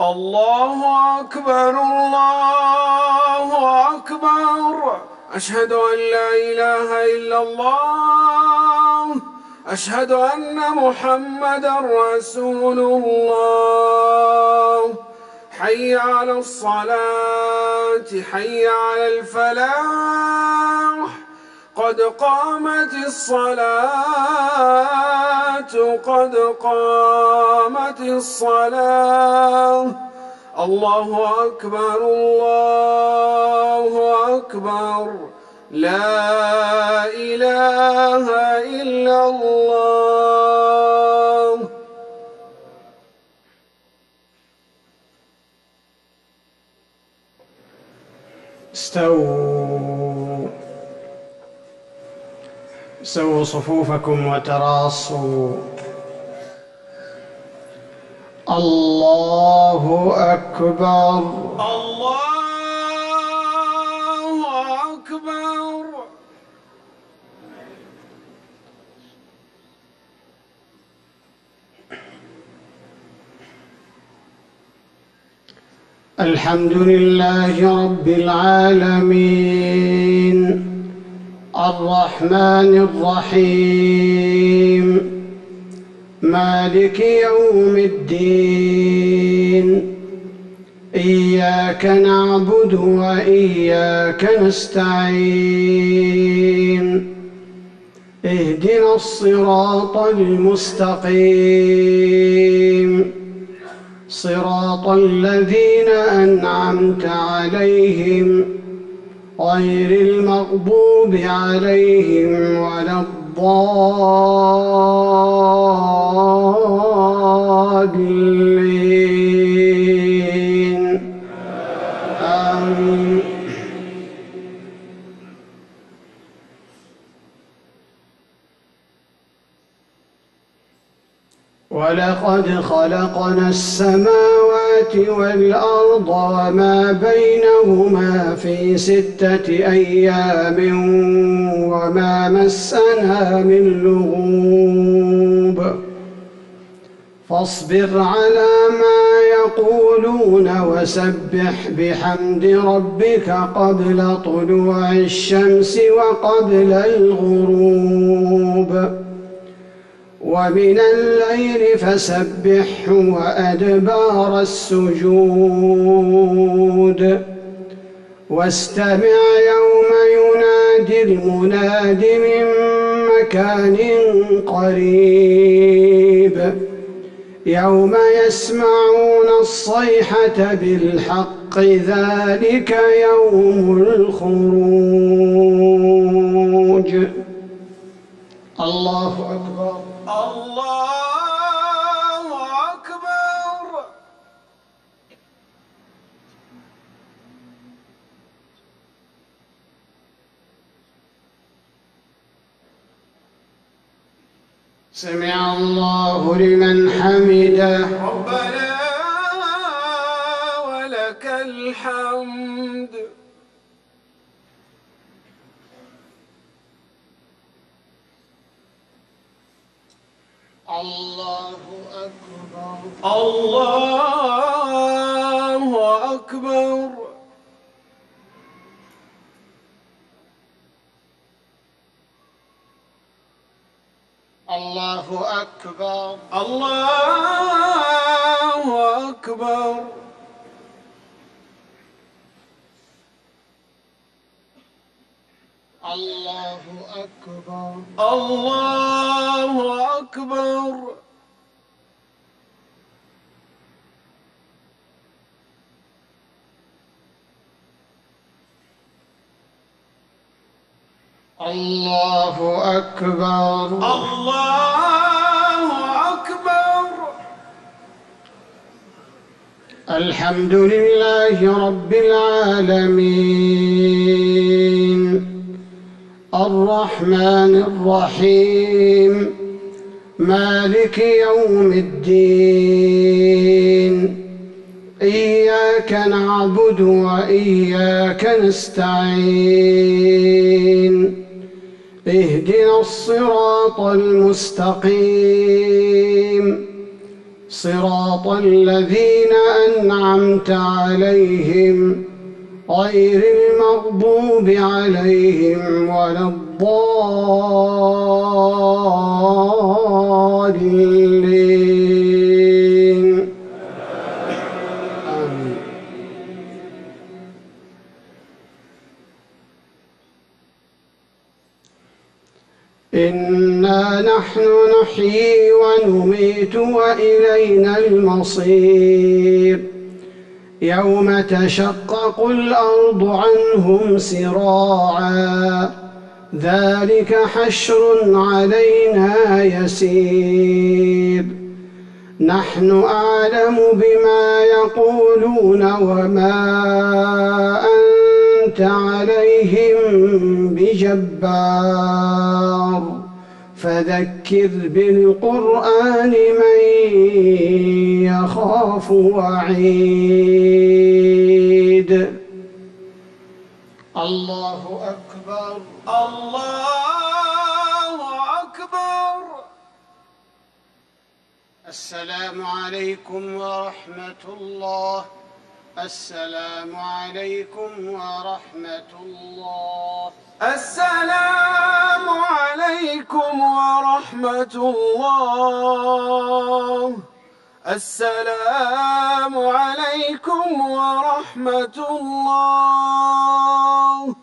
الله أكبر الله أكبر. أشهد أن لا إله إلا الله. أشهد أن محمدًا رسول الله. حي على الصلاة حي على الفلاح. قد قامت الصلاة قد قامت الصلاة. الله أكبر الله أكبر. لا إله إلا الله. استووا صفوفكم وتراصوا. الله أكبر الله أكبر. الحمد لله رب العالمين الرحمن الرحيم مالك يوم الدين. إياك نعبد وإياك نستعين. اهدنا الصراط المستقيم صراط الذين أنعمت عليهم غير المغضوب عليهم ولا الضالين. آمين. ولقد خلقنا السماوات والأرض وما بينهما في 6 أيام وما مسنا من لغوب. فاصبر على ما يقولون وسبح بحمد ربك قبل طلوع الشمس وقبل الغروب. ومن الليل فسبحه وأدبار السجود. واستمع يوم ينادي المناد من مكان قريب. يوم يسمعون الصيحة بالحق ذلك يوم الخروج. الله أكبر الله أكبر. سمع الله لمن حمده. ربنا ولك الحمد. الله أكبر الله أكبر. الله أكبر الله أكبر. الله أكبر الله أكبر. الله أكبر الله أكبر. الحمد لله رب العالمين الرحمن الرحيم مالك يوم الدين. إياك نعبد وإياك نستعين. اهدنا الصراط المستقيم صراط الذين أنعمت عليهم غير المغضوب عليهم ولا الضالين. آمين. إنا نحن نحيي ونميت وإلينا المصير. يوم تشقق الأرض عنهم سراعا ذلك حشر علينا يسير. نحن أعلم بما يقولون وما أنت عليهم بجبار فذكر بالقرآن من يخاف وعيد. الله أكبر. الله أكبر. السلام عليكم ورحمة الله. السلام عليكم ورحمة الله. السلام عليكم ورحمة الله. السلام عليكم ورحمة الله.